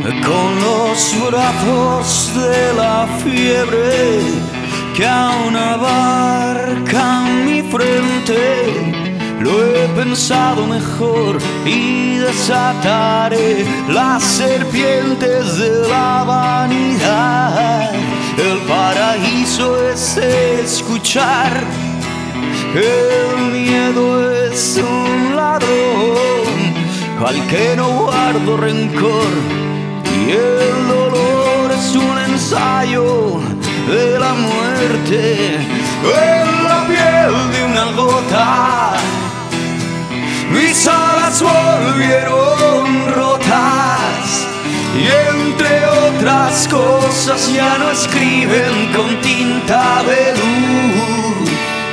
con los brazos de la fiebre que aún abarcan mi frente. Lo he pensado mejor y desataré las serpientes de la vanidad. El paraíso es escuchar, el miedo es un ladrón al que no guardo rencor, y el dolor es un ensayo de la muerte en la piel de una gota. Mis alas volvieron rotas y entre otras cosas ya no escriben con tinta de luz.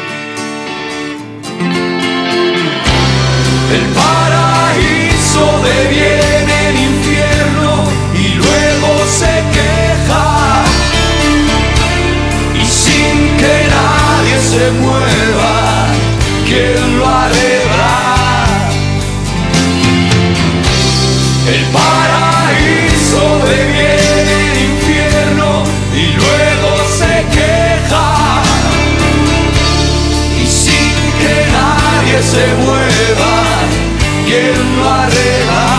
El paraíso deviene el infierno y luego se queja, y sin que nadie se mueva, ¿quién lo arregla? El paraíso deviene el infierno y luego se queja, y sin que nadie se mueva, ¿quién lo arregla?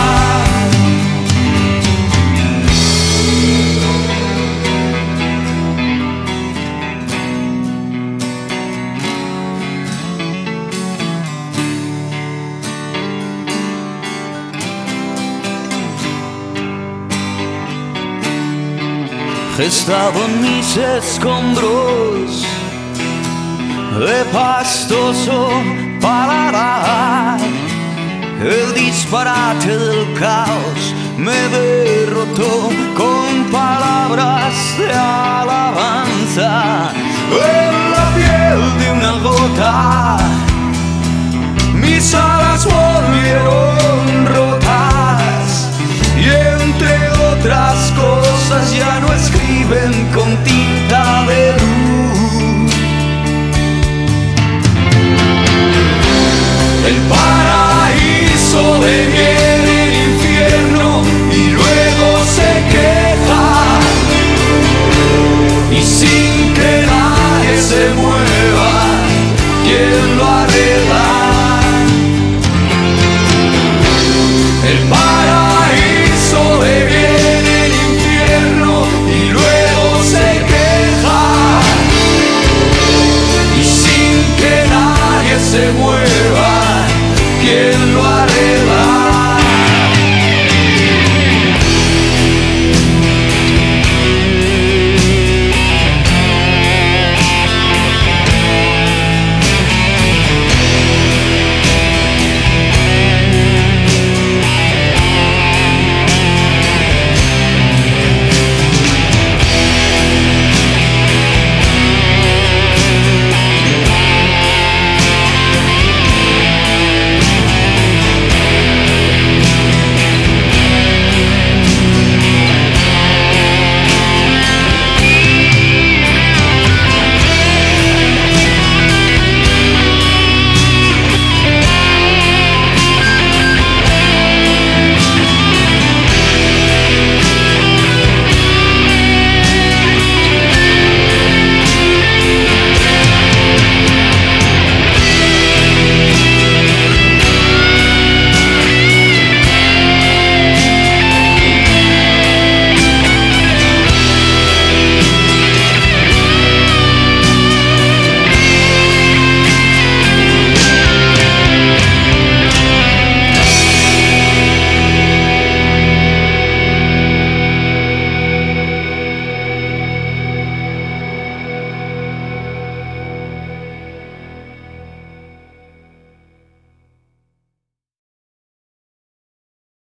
He estado en mis escombros de pastoso paladar. El disparate del caos me derrotó con palabras de alabanza. En la piel de una gota mis alas volvieron